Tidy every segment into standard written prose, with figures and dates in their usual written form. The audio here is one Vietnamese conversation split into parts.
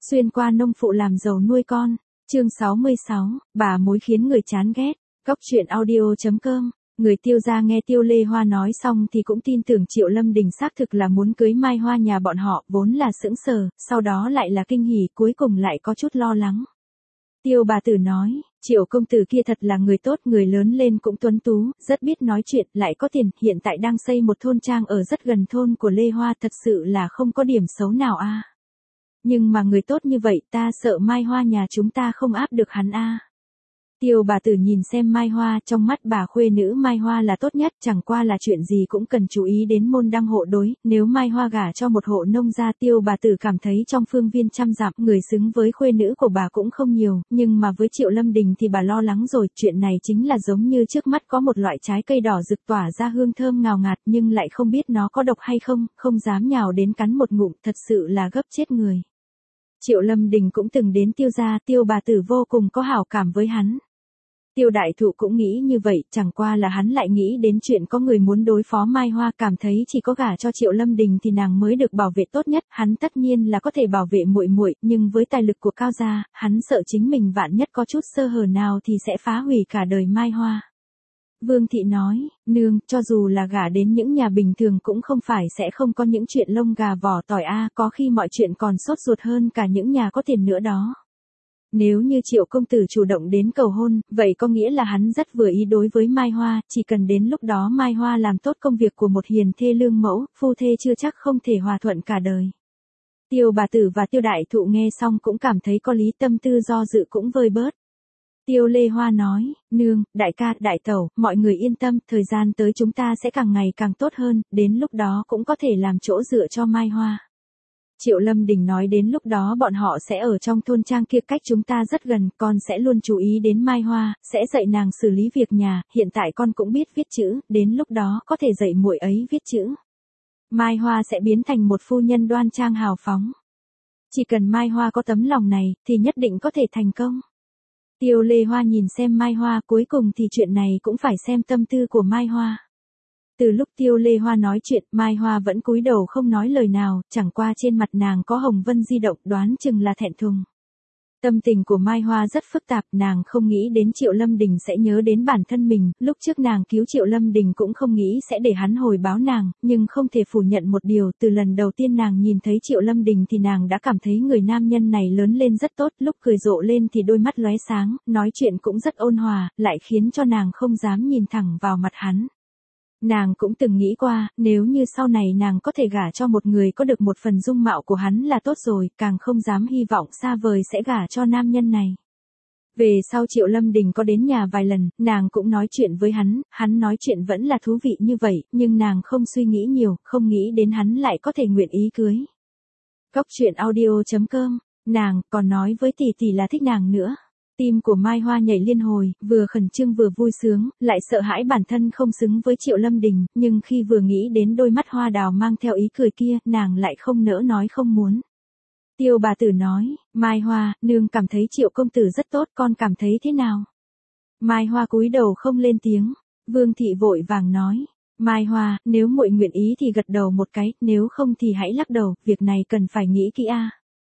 Xuyên qua nông phụ làm giàu nuôi con. Chương 66, bà mối khiến người chán ghét. Góc truyện audio.com. Người Tiêu gia nghe Tiêu Lê Hoa nói xong thì cũng tin tưởng Triệu Lâm Đình xác thực là muốn cưới Mai Hoa nhà bọn họ, vốn là sững sờ, sau đó lại là kinh hỉ, cuối cùng lại có chút lo lắng. Tiêu bà tử nói, Triệu công tử kia thật là người tốt, người lớn lên cũng tuấn tú, rất biết nói chuyện, lại có tiền, hiện tại đang xây một thôn trang ở rất gần thôn của Lê Hoa, thật sự là không có điểm xấu nào a. Nhưng mà người tốt như vậy, ta sợ Mai Hoa nhà chúng ta không áp được hắn a. Tiêu bà tử nhìn xem Mai Hoa, trong mắt bà khuê nữ Mai Hoa là tốt nhất, chẳng qua là chuyện gì cũng cần chú ý đến môn đăng hộ đối, nếu Mai Hoa gả cho một hộ nông gia, Tiêu bà tử cảm thấy trong phương viên trăm dặm, người xứng với khuê nữ của bà cũng không nhiều, nhưng mà với Triệu Lâm Đình thì bà lo lắng rồi, chuyện này chính là giống như trước mắt có một loại trái cây đỏ rực tỏa ra hương thơm ngào ngạt nhưng lại không biết nó có độc hay không, không dám nhào đến cắn một ngụm, thật sự là gấp chết người. Triệu Lâm Đình cũng từng đến Tiêu gia, Tiêu bà tử vô cùng có hảo cảm với hắn. Tiêu đại thụ cũng nghĩ như vậy, chẳng qua là hắn lại nghĩ đến chuyện có người muốn đối phó Mai Hoa, cảm thấy chỉ có gả cho Triệu Lâm Đình thì nàng mới được bảo vệ tốt nhất, hắn tất nhiên là có thể bảo vệ muội muội, nhưng với tài lực của Cao gia, hắn sợ chính mình vạn nhất có chút sơ hở nào thì sẽ phá hủy cả đời Mai Hoa. Vương thị nói, nương, cho dù là gả đến những nhà bình thường cũng không phải sẽ không có những chuyện lông gà vỏ tỏi a, có khi mọi chuyện còn sốt ruột hơn cả những nhà có tiền nữa đó. Nếu như Triệu công tử chủ động đến cầu hôn, vậy có nghĩa là hắn rất vừa ý đối với Mai Hoa, chỉ cần đến lúc đó Mai Hoa làm tốt công việc của một hiền thê lương mẫu, phu thê chưa chắc không thể hòa thuận cả đời. Tiêu bà tử và Tiêu đại thụ nghe xong cũng cảm thấy có lý, tâm tư do dự cũng vơi bớt. Tiêu Lê Hoa nói, nương, đại ca, đại tẩu, mọi người yên tâm, thời gian tới chúng ta sẽ càng ngày càng tốt hơn, đến lúc đó cũng có thể làm chỗ dựa cho Mai Hoa. Triệu Lâm Đình nói đến lúc đó bọn họ sẽ ở trong thôn trang kia cách chúng ta rất gần, con sẽ luôn chú ý đến Mai Hoa, sẽ dạy nàng xử lý việc nhà, hiện tại con cũng biết viết chữ, đến lúc đó có thể dạy muội ấy viết chữ. Mai Hoa sẽ biến thành một phu nhân đoan trang hào phóng. Chỉ cần Mai Hoa có tấm lòng này, thì nhất định có thể thành công. Tiêu Lê Hoa nhìn xem Mai Hoa, cuối cùng thì chuyện này cũng phải xem tâm tư của Mai Hoa. Từ lúc Tiêu Lê Hoa nói chuyện, Mai Hoa vẫn cúi đầu không nói lời nào, chẳng qua trên mặt nàng có hồng vân di động, đoán chừng là thẹn thùng. Tâm tình của Mai Hoa rất phức tạp, nàng không nghĩ đến Triệu Lâm Đình sẽ nhớ đến bản thân mình, lúc trước nàng cứu Triệu Lâm Đình cũng không nghĩ sẽ để hắn hồi báo nàng, nhưng không thể phủ nhận một điều, từ lần đầu tiên nàng nhìn thấy Triệu Lâm Đình thì nàng đã cảm thấy người nam nhân này lớn lên rất tốt, lúc cười rộ lên thì đôi mắt lóe sáng, nói chuyện cũng rất ôn hòa, lại khiến cho nàng không dám nhìn thẳng vào mặt hắn. Nàng cũng từng nghĩ qua, nếu như sau này nàng có thể gả cho một người có được một phần dung mạo của hắn là tốt rồi, càng không dám hy vọng xa vời sẽ gả cho nam nhân này. Về sau Triệu Lâm Đình có đến nhà vài lần, nàng cũng nói chuyện với hắn nói chuyện vẫn là thú vị như vậy, nhưng nàng không suy nghĩ nhiều, không nghĩ đến hắn lại có thể nguyện ý cưới. Góc truyện audio.com, nàng còn nói với tỷ tỷ là thích nàng nữa. Tim của Mai Hoa nhảy liên hồi, vừa khẩn trương vừa vui sướng, lại sợ hãi bản thân không xứng với Triệu Lâm Đình, nhưng khi vừa nghĩ đến đôi mắt hoa đào mang theo ý cười kia, nàng lại không nỡ nói không muốn. Tiêu bà tử nói, Mai Hoa, nương cảm thấy Triệu công tử rất tốt, con cảm thấy thế nào? Mai Hoa cúi đầu không lên tiếng. Vương thị vội vàng nói, Mai Hoa, nếu muội nguyện ý thì gật đầu một cái, nếu không thì hãy lắc đầu, việc này cần phải nghĩ kỹ a.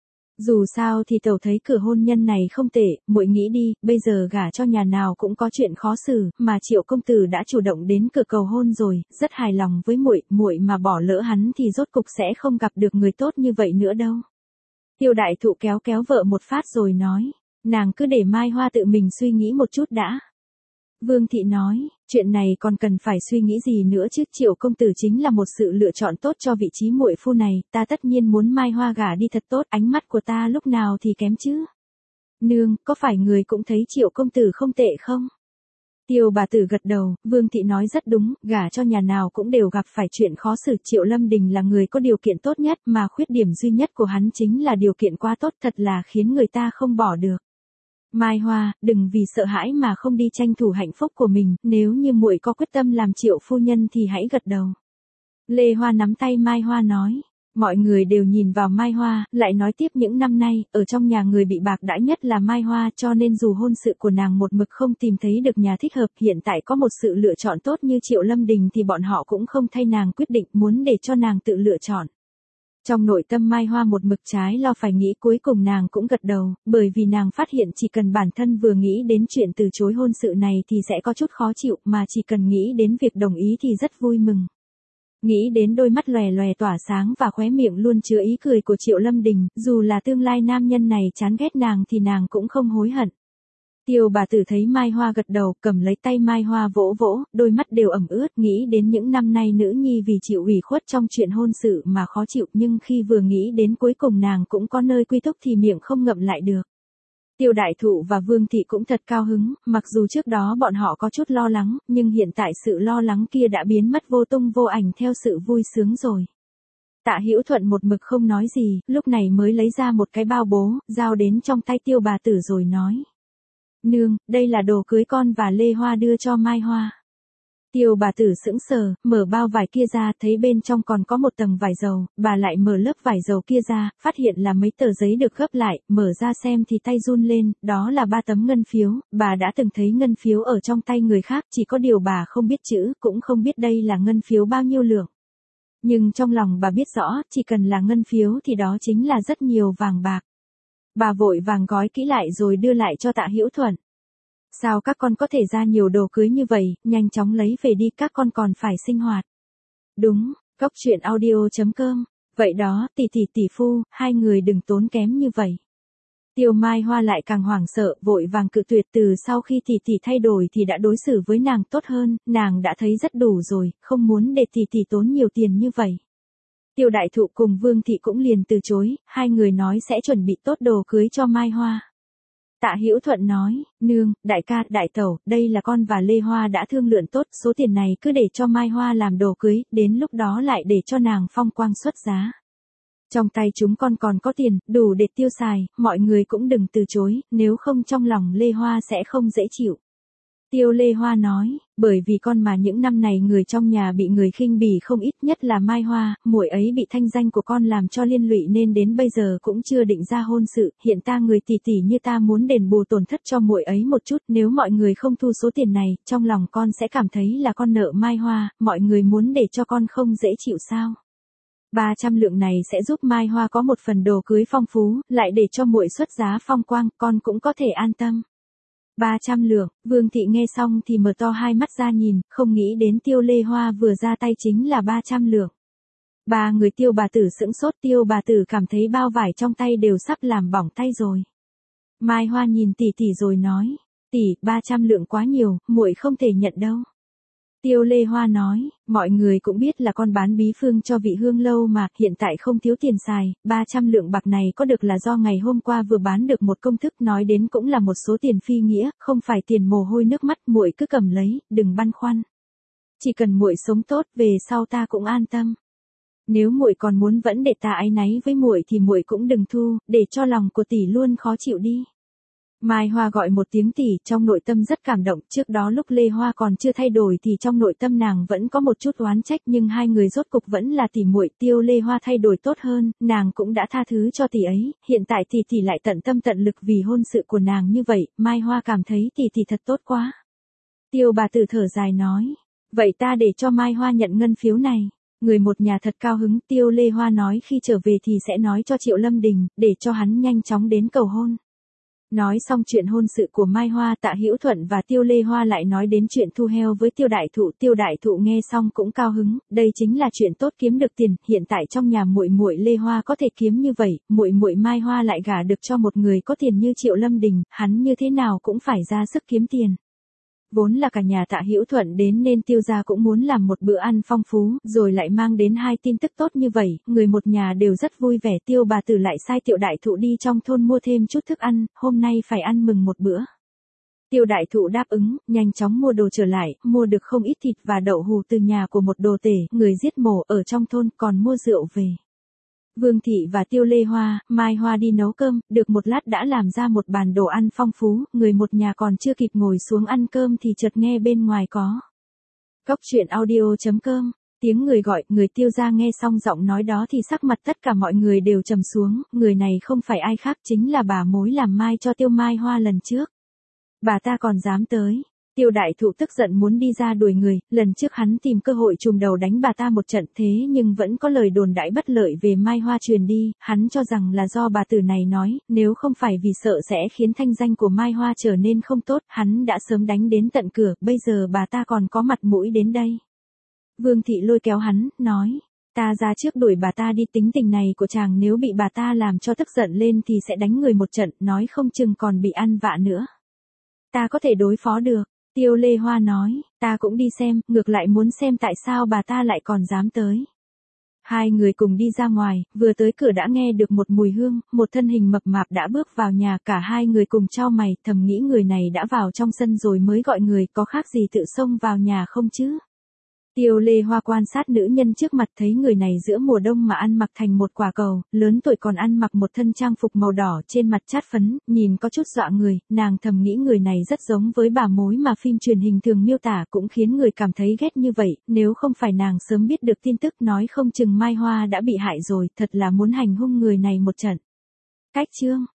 Dù sao thì tẩu thấy cửa hôn nhân này không tệ, muội nghĩ đi, bây giờ gả cho nhà nào cũng có chuyện khó xử, mà Triệu công tử đã chủ động đến cửa cầu hôn rồi, rất hài lòng với muội mà bỏ lỡ hắn thì rốt cục sẽ không gặp được người tốt như vậy nữa đâu. Tiêu đại thụ kéo vợ một phát rồi nói, nàng cứ để Mai Hoa tự mình suy nghĩ một chút đã. Vương thị nói, chuyện này còn cần phải suy nghĩ gì nữa chứ, Triệu công tử chính là một sự lựa chọn tốt cho vị trí muội phu này, ta tất nhiên muốn Mai Hoa gả đi thật tốt, ánh mắt của ta lúc nào thì kém chứ. Nương, có phải người cũng thấy Triệu công tử không tệ không? Tiêu bà tử gật đầu, Vương thị nói rất đúng, gả cho nhà nào cũng đều gặp phải chuyện khó xử, Triệu Lâm Đình là người có điều kiện tốt nhất, mà khuyết điểm duy nhất của hắn chính là điều kiện quá tốt, thật là khiến người ta không bỏ được. Mai Hoa, đừng vì sợ hãi mà không đi tranh thủ hạnh phúc của mình, nếu như muội có quyết tâm làm Triệu phu nhân thì hãy gật đầu. Lê Hoa nắm tay Mai Hoa nói, mọi người đều nhìn vào Mai Hoa, lại nói tiếp những năm nay, ở trong nhà người bị bạc đãi nhất là Mai Hoa, cho nên dù hôn sự của nàng một mực không tìm thấy được nhà thích hợp, hiện tại có một sự lựa chọn tốt như Triệu Lâm Đình thì bọn họ cũng không thay nàng quyết định, muốn để cho nàng tự lựa chọn. Trong nội tâm Mai Hoa một mực trái lo phải nghĩ, cuối cùng nàng cũng gật đầu, bởi vì nàng phát hiện chỉ cần bản thân vừa nghĩ đến chuyện từ chối hôn sự này thì sẽ có chút khó chịu, mà chỉ cần nghĩ đến việc đồng ý thì rất vui mừng. Nghĩ đến đôi mắt lòe lòe tỏa sáng và khóe miệng luôn chứa ý cười của Triệu Lâm Đình, dù là tương lai nam nhân này chán ghét nàng thì nàng cũng không hối hận. Tiêu bà tử thấy Mai Hoa gật đầu, cầm lấy tay Mai Hoa vỗ vỗ, đôi mắt đều ẩm ướt, nghĩ đến những năm nay nữ nhi vì chịu ủy khuất trong chuyện hôn sự mà khó chịu, nhưng khi vừa nghĩ đến cuối cùng nàng cũng có nơi quy túc thì miệng không ngậm lại được. Tiêu Đại Thụ và Vương Thị cũng thật cao hứng, mặc dù trước đó bọn họ có chút lo lắng, nhưng hiện tại sự lo lắng kia đã biến mất vô tung vô ảnh theo sự vui sướng rồi. Tạ Hữu Thuận một mực không nói gì, lúc này mới lấy ra một cái bao bố, giao đến trong tay Tiêu bà tử rồi nói. Nương, đây là đồ cưới con và Lê Hoa đưa cho Mai Hoa. Tiêu bà tử sững sờ, mở bao vải kia ra, thấy bên trong còn có một tầng vải dầu, bà lại mở lớp vải dầu kia ra, phát hiện là mấy tờ giấy được gấp lại, mở ra xem thì tay run lên, đó là 3 tấm ngân phiếu, bà đã từng thấy ngân phiếu ở trong tay người khác, chỉ có điều bà không biết chữ, cũng không biết đây là ngân phiếu bao nhiêu lượng. Nhưng trong lòng bà biết rõ, chỉ cần là ngân phiếu thì đó chính là rất nhiều vàng bạc. Bà vội vàng gói kỹ lại rồi đưa lại cho Tạ Hữu Thuận. Sao các con có thể ra nhiều đồ cưới như vậy, nhanh chóng lấy về đi, các con còn phải sinh hoạt. Đúng, Cóc Truyện Audio.com, vậy đó, tỷ phu, hai người đừng tốn kém như vậy. Tiêu Mai Hoa lại càng hoảng sợ, vội vàng cự tuyệt, từ sau khi tỷ thay đổi thì đã đối xử với nàng tốt hơn, nàng đã thấy rất đủ rồi, không muốn để tỷ tốn nhiều tiền như vậy. Tiêu Đại Thụ cùng Vương Thị cũng liền từ chối, hai người nói sẽ chuẩn bị tốt đồ cưới cho Mai Hoa. Tạ Hữu Thuận nói, nương, đại ca, đại tẩu, đây là con và Lê Hoa đã thương lượng tốt, số tiền này cứ để cho Mai Hoa làm đồ cưới, đến lúc đó lại để cho nàng phong quang xuất giá. Trong tay chúng con còn có tiền, đủ để tiêu xài, mọi người cũng đừng từ chối, nếu không trong lòng Lê Hoa sẽ không dễ chịu. Tiêu Lê Hoa nói, bởi vì con mà những năm này người trong nhà bị người khinh bỉ không ít, nhất là Mai Hoa, muội ấy bị thanh danh của con làm cho liên lụy nên đến bây giờ cũng chưa định ra hôn sự, hiện ta người tỷ như ta muốn đền bù tổn thất cho muội ấy một chút, nếu mọi người không thu số tiền này, trong lòng con sẽ cảm thấy là con nợ Mai Hoa, mọi người muốn để cho con không dễ chịu sao? 300 lượng này sẽ giúp Mai Hoa có một phần đồ cưới phong phú, lại để cho muội xuất giá phong quang, con cũng có thể an tâm. 300 lượng, Vương Thị nghe xong thì mở to hai mắt ra nhìn, không nghĩ đến Tiêu Lê Hoa vừa ra tay chính là 300 lượng. Ba người Tiêu bà tử sững sốt, Tiêu bà tử cảm thấy bao vải trong tay đều sắp làm bỏng tay rồi. Mai Hoa nhìn tỷ rồi nói, tỷ, 300 lượng quá nhiều, muội không thể nhận đâu. Tiêu Lê Hoa nói, mọi người cũng biết là con bán bí phương cho vị hương lâu mà, hiện tại không thiếu tiền xài, 300 lượng bạc này có được là do ngày hôm qua vừa bán được một công thức, nói đến cũng là một số tiền phi nghĩa, không phải tiền mồ hôi nước mắt, muội cứ cầm lấy, đừng băn khoăn. Chỉ cần muội sống tốt, về sau ta cũng an tâm. Nếu muội còn muốn vẫn để ta áy náy với muội thì muội cũng đừng thu, để cho lòng của tỷ luôn khó chịu đi. Mai Hoa gọi một tiếng tỷ, trong nội tâm rất cảm động, trước đó lúc Lê Hoa còn chưa thay đổi thì trong nội tâm nàng vẫn có một chút oán trách, nhưng hai người rốt cục vẫn là tỷ muội. Tiêu Lê Hoa thay đổi tốt hơn, nàng cũng đã tha thứ cho tỷ ấy, hiện tại tỷ lại tận tâm tận lực vì hôn sự của nàng như vậy, Mai Hoa cảm thấy tỷ thật tốt quá. Tiêu bà tử thở dài nói, vậy ta để cho Mai Hoa nhận ngân phiếu này. Người một nhà thật cao hứng, Tiêu Lê Hoa nói khi trở về thì sẽ nói cho Triệu Lâm Đình, để cho hắn nhanh chóng đến cầu hôn. Nói xong chuyện hôn sự của Mai Hoa, Tạ Hữu Thuận và Tiêu Lê Hoa lại nói đến chuyện thu heo với Tiêu Đại Thụ nghe xong cũng cao hứng, đây chính là chuyện tốt, kiếm được tiền, hiện tại trong nhà muội Lê Hoa có thể kiếm như vậy, muội Mai Hoa lại gả được cho một người có tiền như Triệu Lâm Đình, hắn như thế nào cũng phải ra sức kiếm tiền. Vốn là cả nhà Tạ Hữu Thuận đến nên Tiêu gia cũng muốn làm một bữa ăn phong phú, rồi lại mang đến hai tin tức tốt như vậy, người một nhà đều rất vui vẻ. Tiêu bà tử lại sai Tiêu Đại Thụ đi trong thôn mua thêm chút thức ăn, hôm nay phải ăn mừng một bữa. Tiêu Đại Thụ đáp ứng, nhanh chóng mua đồ trở lại, mua được không ít thịt và đậu hù từ nhà của một đồ tể, người giết mổ ở trong thôn, còn mua rượu về. Vương Thị và Tiêu Lê Hoa, Mai Hoa đi nấu cơm, được một lát đã làm ra một bàn đồ ăn phong phú, người một nhà còn chưa kịp ngồi xuống ăn cơm thì chợt nghe bên ngoài có. Cóc Truyện Audio.com, tiếng người gọi, người Tiêu gia nghe xong giọng nói đó thì sắc mặt tất cả mọi người đều trầm xuống, người này không phải ai khác chính là bà mối làm mai cho Tiêu Mai Hoa lần trước. Bà ta còn dám tới. Tiêu đại thụ tức giận muốn đi ra đuổi người, lần trước hắn tìm cơ hội trùm đầu đánh bà ta một trận thế nhưng vẫn có lời đồn đãi bất lợi về Mai Hoa truyền đi, hắn cho rằng là do bà tử này nói, nếu không phải vì sợ sẽ khiến thanh danh của Mai Hoa trở nên không tốt, hắn đã sớm đánh đến tận cửa, bây giờ bà ta còn có mặt mũi đến đây. Vương Thị lôi kéo hắn, nói, ta ra trước đuổi bà ta đi, tính tình này của chàng nếu bị bà ta làm cho tức giận lên thì sẽ đánh người một trận, nói không chừng còn bị ăn vạ nữa. Ta có thể đối phó được. Tiêu Lê Hoa nói, ta cũng đi xem, ngược lại muốn xem tại sao bà ta lại còn dám tới. Hai người cùng đi ra ngoài, vừa tới cửa đã nghe được một mùi hương, một thân hình mập mạp đã bước vào nhà, cả hai người cùng chau mày, thầm nghĩ người này đã vào trong sân rồi mới gọi người, có khác gì tự xông vào nhà không chứ? Tiêu Lê Hoa quan sát nữ nhân trước mặt, thấy người này giữa mùa đông mà ăn mặc thành một quả cầu, lớn tuổi còn ăn mặc một thân trang phục màu đỏ, trên mặt chát phấn, nhìn có chút dọa người, nàng thầm nghĩ người này rất giống với bà mối mà phim truyền hình thường miêu tả, cũng khiến người cảm thấy ghét như vậy, nếu không phải nàng sớm biết được tin tức nói không chừng Mai Hoa đã bị hại rồi, thật là muốn hành hung người này một trận. Cách chương